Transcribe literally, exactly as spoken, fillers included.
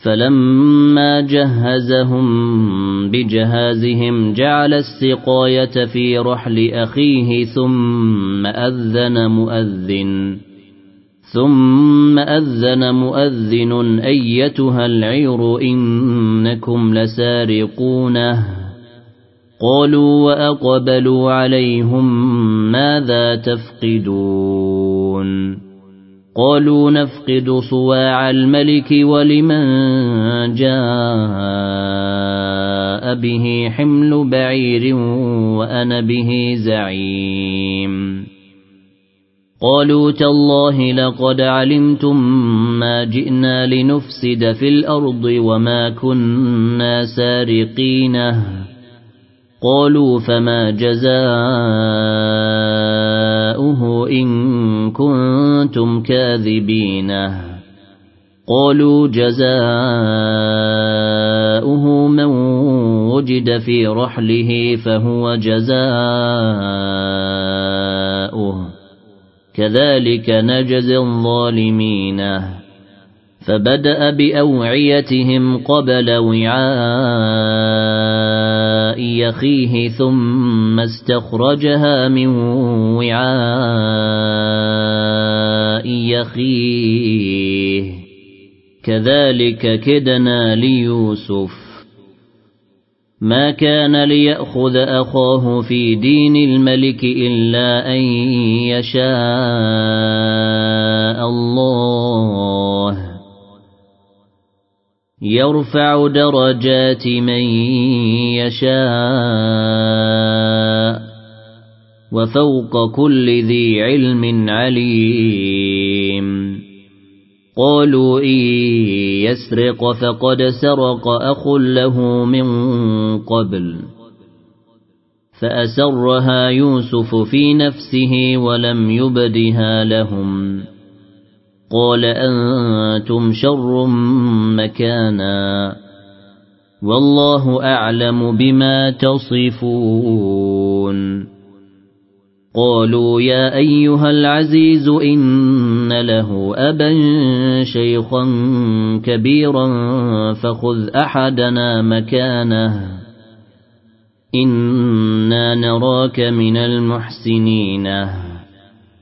فلما جهزهم بجهازهم جعل السقاية في رحل أخيه ثم أذن مؤذن ثم أذن مؤذن أيتها العير إنكم لسارقونه قالوا وأقبلوا عليهم ماذا تفقدون قالوا نفقد صواع الملك ولمن جاء به حمل بعير وأنا به زعيم قالوا تالله لقد علمتم ما جئنا لنفسد في الأرض وما كنا سارقينه قالوا فما جزاؤه إن كنتم كاذبين قالوا جزاؤه من وجد في رحله فهو جزاؤه كذلك نجزي الظالمين فبدأ بأوعيتهم قبل وعاء يخيه ثم استخرجها من وعاء يخيه كذلك كدنا ليوسف ما كان ليأخذ أخاه في دين الملك إلا أن يشاء الله يرفع درجات من يشاء وفوق كل ذي علم عليم قالوا إن يسرق فقد سرق أخ له من قبل فأسرها يوسف في نفسه ولم يبدها لهم قال أنتم شر مكانا والله أعلم بما تصفون قالوا يا أيها العزيز إن له أبا شيخا كبيرا فخذ أحدنا مكانه إنا نراك من المحسنين